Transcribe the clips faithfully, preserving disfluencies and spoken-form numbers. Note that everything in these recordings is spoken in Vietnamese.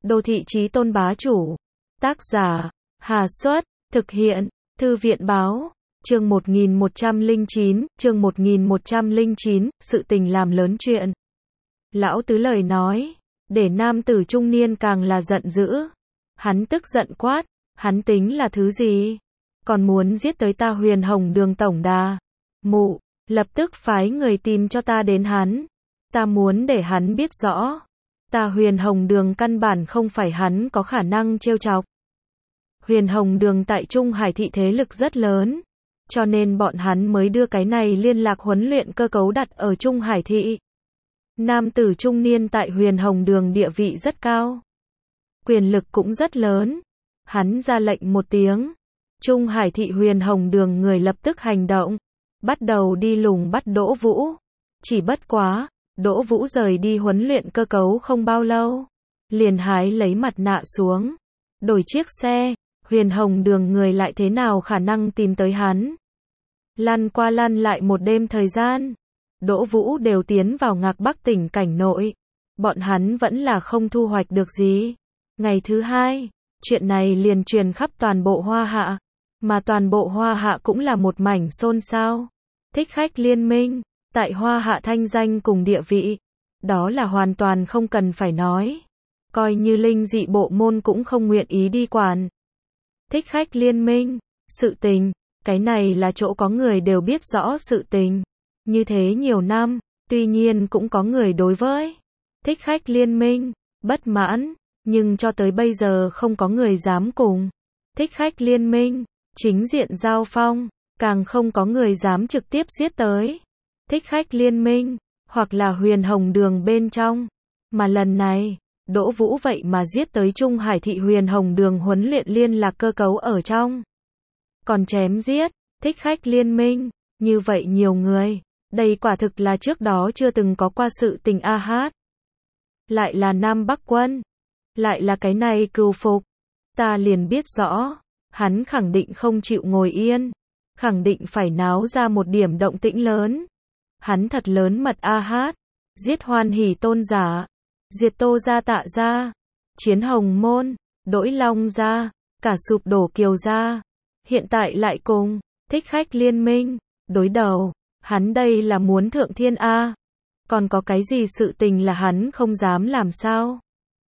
Đô thị chí tôn bá chủ. Tác giả, Hà Xuất, thực hiện, Thư viện báo. Chương một nghìn một trăm lẻ chín, chương một nghìn một trăm lẻ chín, sự tình làm lớn chuyện. Lão Tứ lời nói, để nam tử trung niên càng là giận dữ. Hắn tức giận quát, hắn tính là thứ gì? Còn muốn giết tới ta Huyền Hồng Đường tổng đà. Mụ, lập tức phái người tìm cho ta đến hắn. Ta muốn để hắn biết rõ. Ta Huyền Hồng Đường căn bản không phải hắn có khả năng trêu chọc. Huyền Hồng Đường tại Trung Hải thị thế lực rất lớn. Cho nên bọn hắn mới đưa cái này liên lạc huấn luyện cơ cấu đặt ở Trung Hải thị. Nam tử trung niên tại Huyền Hồng Đường địa vị rất cao. Quyền lực cũng rất lớn. Hắn ra lệnh một tiếng. Trung Hải thị Huyền Hồng Đường người lập tức hành động. Bắt đầu đi lùng bắt Đỗ Vũ. Chỉ bất quá, Đỗ Vũ rời đi huấn luyện cơ cấu không bao lâu. Liền hái lấy mặt nạ xuống. Đổi chiếc xe. Huyền Hồng Đường người lại thế nào khả năng tìm tới hắn. Lăn qua lăn lại một đêm thời gian. Đỗ Vũ đều tiến vào Ngạc Bắc tỉnh cảnh nội. Bọn hắn vẫn là không thu hoạch được gì. Ngày thứ hai, chuyện này liền truyền khắp toàn bộ Hoa Hạ. Mà toàn bộ Hoa Hạ cũng là một mảnh xôn xao. Thích Khách Liên Minh, tại Hoa Hạ thanh danh cùng địa vị. Đó là hoàn toàn không cần phải nói. Coi như linh dị bộ môn cũng không nguyện ý đi quản. Thích Khách Liên Minh, sự tình, cái này là chỗ có người đều biết rõ sự tình. Như thế nhiều năm, tuy nhiên cũng có người đối với Thích Khách Liên Minh bất mãn, nhưng cho tới bây giờ không có người dám cùng Thích Khách Liên Minh chính diện giao phong, càng không có người dám trực tiếp giết tới Thích Khách Liên Minh, hoặc là Huyền Hồng Đường bên trong. Mà lần này, Đỗ Vũ vậy mà giết tới Trung Hải thị Huyền Hồng Đường huấn luyện liên lạc cơ cấu ở trong. Còn chém giết Thích Khách Liên Minh, như vậy nhiều người, đây quả thực là trước đó chưa từng có qua sự tình a hát. Lại là Nam Bắc Quân, lại là cái này Cừu Phục. Ta liền biết rõ, hắn khẳng định không chịu ngồi yên, khẳng định phải náo ra một điểm động tĩnh lớn. Hắn thật lớn mật a hát, giết Hoan Hỷ Tôn giả, diệt Tô gia Tạ gia, chiến Hồng Môn, đỗi Long gia, cả sụp đổ Kiều gia. Hiện tại lại cùng Thích Khách Liên Minh đối đầu, hắn đây là muốn thượng thiên a. Còn có cái gì sự tình là hắn không dám làm sao?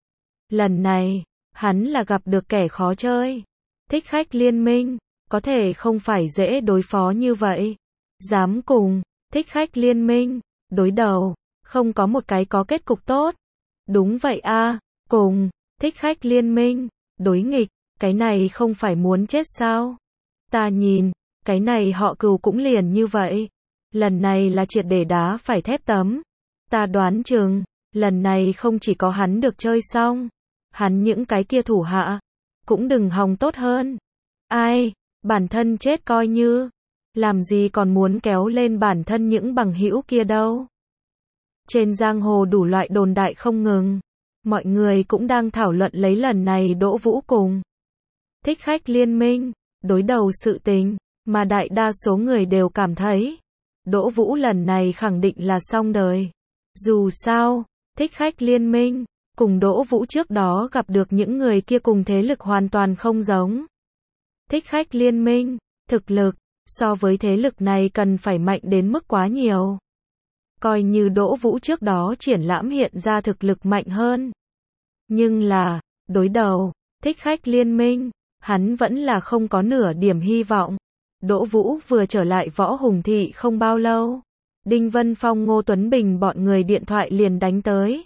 Lần này, hắn là gặp được kẻ khó chơi. Thích Khách Liên Minh, có thể không phải dễ đối phó như vậy. Dám cùng Thích Khách Liên Minh đối đầu, không có một cái có kết cục tốt. Đúng vậy a, cùng Thích Khách Liên Minh đối nghịch, cái này không phải muốn chết sao? Ta nhìn, cái này họ Cừu cũng liền như vậy. Lần này là triệt để đá phải thép tấm. Ta đoán chừng, lần này không chỉ có hắn được chơi xong, hắn những cái kia thủ hạ cũng đừng hòng tốt hơn. Ai, bản thân chết coi như, làm gì còn muốn kéo lên bản thân những bằng hữu kia đâu. Trên giang hồ đủ loại đồn đại không ngừng. Mọi người cũng đang thảo luận lấy lần này Đỗ Vũ cùng Thích Khách Liên Minh đối đầu sự tình, mà đại đa số người đều cảm thấy Đỗ Vũ lần này khẳng định là xong đời. Dù sao, Thích Khách Liên Minh cùng Đỗ Vũ trước đó gặp được những người kia cùng thế lực hoàn toàn không giống. Thích Khách Liên Minh, thực lực, so với thế lực này cần phải mạnh đến mức quá nhiều. Coi như Đỗ Vũ trước đó triển lãm hiện ra thực lực mạnh hơn. Nhưng là, đối đầu, Thích Khách Liên Minh, hắn vẫn là không có nửa điểm hy vọng. Đỗ Vũ vừa trở lại Võ Hùng thị không bao lâu. Đinh Vân Phong Ngô Tuấn Bình bọn người điện thoại liền đánh tới.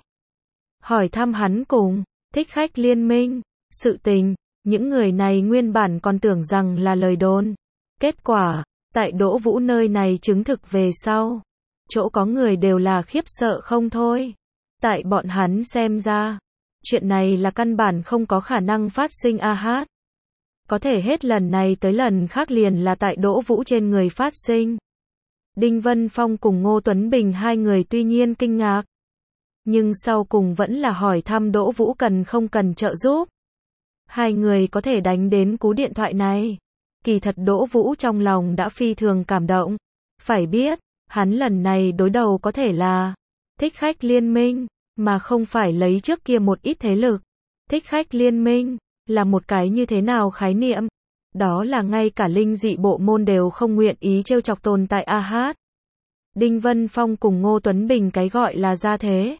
Hỏi thăm hắn cùng Thích Khách Liên Minh sự tình, những người này nguyên bản còn tưởng rằng là lời đồn. Kết quả, tại Đỗ Vũ nơi này chứng thực về sau, chỗ có người đều là khiếp sợ không thôi. Tại bọn hắn xem ra, chuyện này là căn bản không có khả năng phát sinh a hát. Có thể hết lần này tới lần khác liền là tại Đỗ Vũ trên người phát sinh. Đinh Vân Phong cùng Ngô Tuấn Bình hai người tuy nhiên kinh ngạc, nhưng sau cùng vẫn là hỏi thăm Đỗ Vũ cần không cần trợ giúp. Hai người có thể đánh đến cú điện thoại này. Kỳ thật Đỗ Vũ trong lòng đã phi thường cảm động. Phải biết, hắn lần này đối đầu có thể là Thích Khách Liên Minh, mà không phải lấy trước kia một ít thế lực. Thích khách liên minh là một cái như thế nào khái niệm? Đó là ngay cả linh dị bộ môn đều không nguyện ý trêu chọc tồn tại a hát. Đinh Vân Phong cùng Ngô Tuấn Bình cái gọi là ra thế.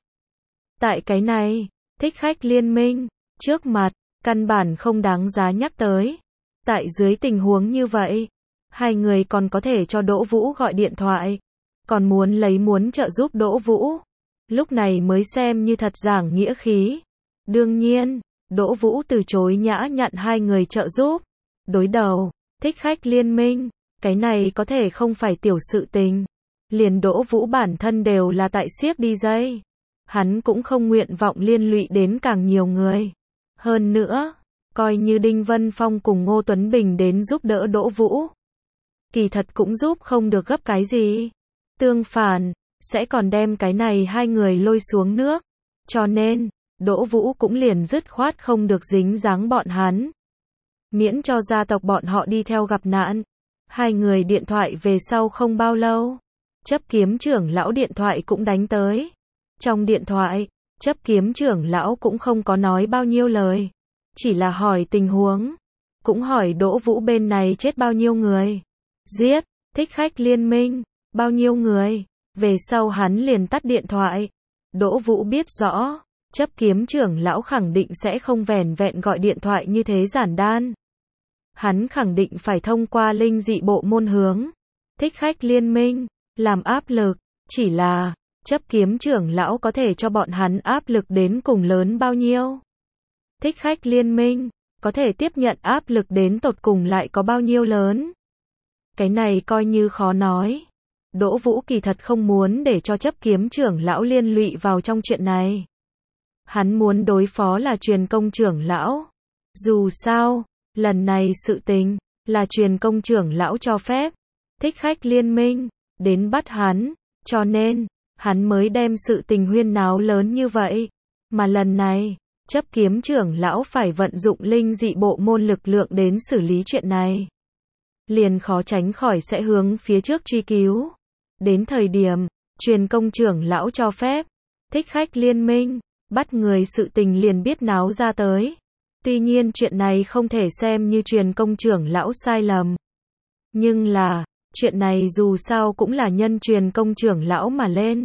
Tại cái này, thích khách liên minh, trước mặt, căn bản không đáng giá nhắc tới. Tại dưới tình huống như vậy, hai người còn có thể cho Đỗ Vũ gọi điện thoại, còn muốn lấy muốn trợ giúp Đỗ Vũ. Lúc này mới xem như thật giảng nghĩa khí. Đương nhiên, Đỗ Vũ từ chối nhã nhặn hai người trợ giúp. Đối đầu, thích khách liên minh, cái này có thể không phải tiểu sự tình. Liền Đỗ Vũ bản thân đều là tại siếc đi dây. Hắn cũng không nguyện vọng liên lụy đến càng nhiều người. Hơn nữa, coi như Đinh Vân Phong cùng Ngô Tuấn Bình đến giúp đỡ Đỗ Vũ. Kỳ thật cũng giúp không được gấp cái gì. Tương phản, sẽ còn đem cái này hai người lôi xuống nước. Cho nên, Đỗ Vũ cũng liền dứt khoát không được dính dáng bọn hắn. Miễn cho gia tộc bọn họ đi theo gặp nạn. Hai người điện thoại về sau không bao lâu. Chấp kiếm trưởng lão điện thoại cũng đánh tới. Trong điện thoại, chấp kiếm trưởng lão cũng không có nói bao nhiêu lời. Chỉ là hỏi tình huống. Cũng hỏi Đỗ Vũ bên này chết bao nhiêu người. Giết, thích khách liên minh, bao nhiêu người. Về sau hắn liền tắt điện thoại. Đỗ Vũ biết rõ, chấp kiếm trưởng lão khẳng định sẽ không vẻn vẹn gọi điện thoại như thế giản đan. Hắn khẳng định phải thông qua linh dị bộ môn hướng. Thích khách liên minh, làm áp lực, chỉ là, chấp kiếm trưởng lão có thể cho bọn hắn áp lực đến cùng lớn bao nhiêu. Thích khách liên minh, có thể tiếp nhận áp lực đến tột cùng lại có bao nhiêu lớn. Cái này coi như khó nói. Đỗ Vũ kỳ thật không muốn để cho chấp kiếm trưởng lão liên lụy vào trong chuyện này. Hắn muốn đối phó là truyền công trưởng lão. Dù sao, lần này sự tình, là truyền công trưởng lão cho phép. Thích khách liên minh, đến bắt hắn, cho nên, hắn mới đem sự tình huyên náo lớn như vậy. Mà lần này, chấp kiếm trưởng lão phải vận dụng linh dị bộ môn lực lượng đến xử lý chuyện này. Liền khó tránh khỏi sẽ hướng phía trước truy cứu. Đến thời điểm, truyền công trưởng lão cho phép, thích khách liên minh, bắt người sự tình liền biết náo ra tới. Tuy nhiên chuyện này không thể xem như truyền công trưởng lão sai lầm. Nhưng là, chuyện này dù sao cũng là nhân truyền công trưởng lão mà lên.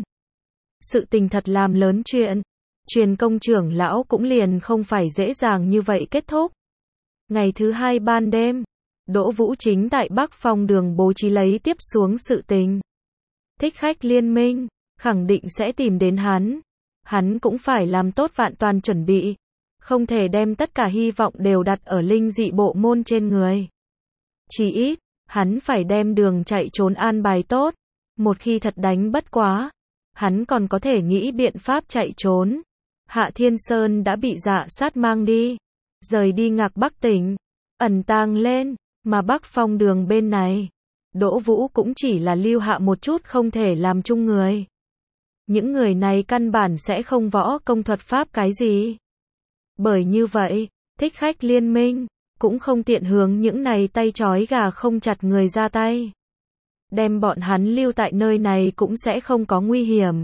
Sự tình thật làm lớn chuyện. Truyền công trưởng lão cũng liền không phải dễ dàng như vậy kết thúc. Ngày thứ hai ban đêm, Đỗ Vũ chính tại Bắc Phong đường bố trí lấy tiếp xuống sự tình. Thích khách liên minh, khẳng định sẽ tìm đến hắn. Hắn cũng phải làm tốt vạn toàn chuẩn bị. Không thể đem tất cả hy vọng đều đặt ở linh dị bộ môn trên người. Chỉ ít, hắn phải đem đường chạy trốn an bài tốt. Một khi thật đánh bất quá, hắn còn có thể nghĩ biện pháp chạy trốn. Hạ Thiên Sơn đã bị dạ sát mang đi. Rời đi Ngạc Bắc tỉnh. Ẩn tàng lên, mà Bắc Phong đường bên này. Đỗ Vũ cũng chỉ là lưu hạ một chút không thể làm chung người. Những người này căn bản sẽ không võ công thuật pháp cái gì. Bởi như vậy, thích khách liên minh, cũng không tiện hướng những này tay trói gà không chặt người ra tay. Đem bọn hắn lưu tại nơi này cũng sẽ không có nguy hiểm.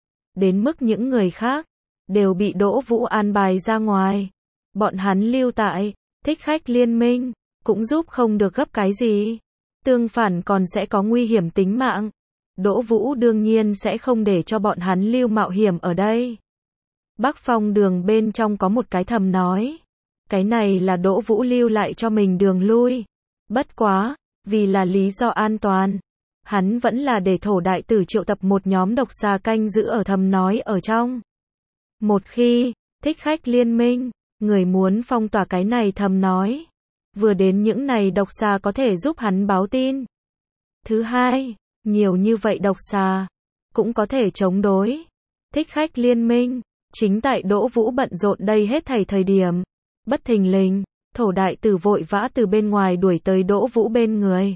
Đến mức những người khác, đều bị Đỗ Vũ an bài ra ngoài. Bọn hắn lưu tại, thích khách liên minh, cũng giúp không được gấp cái gì. Tương phản còn sẽ có nguy hiểm tính mạng. Đỗ Vũ đương nhiên sẽ không để cho bọn hắn lưu mạo hiểm ở đây. Bắc Phong đường bên trong có một cái thầm nói. Cái này là Đỗ Vũ lưu lại cho mình đường lui. Bất quá, vì là lý do an toàn. Hắn vẫn là để thổ đại tử triệu tập một nhóm độc xà canh giữ ở thầm nói ở trong. Một khi, thích khách liên minh, người muốn phong tỏa cái này thầm nói. Vừa đến những này độc xà có thể giúp hắn báo tin. Thứ hai, nhiều như vậy độc xà, cũng có thể chống đối. Thích khách liên minh, chính tại Đỗ Vũ bận rộn đây hết thảy thời điểm. Bất thình lình, thổ đại tử vội vã từ bên ngoài đuổi tới Đỗ Vũ bên người.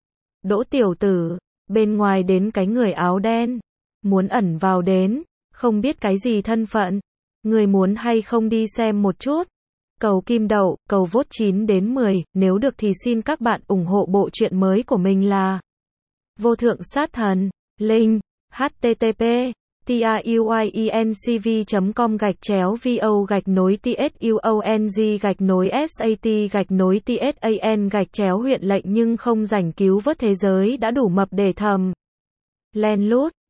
Đỗ tiểu tử, bên ngoài đến cái người áo đen. Muốn ẩn vào đến, không biết cái gì thân phận. Người muốn hay không đi xem một chút. Cầu kim đậu, cầu vote chín đến mười, nếu được thì xin các bạn ủng hộ bộ truyện mới của mình là Vô Thượng Sát Thần, link, http tuyencv chấm com gạch chéo vo gạch nối tsuong gạch nối sat gạch nối tsan gạch chéo huyện lệnh nhưng không rảnh cứu vớt thế giới đã đủ mập để thầm len lút.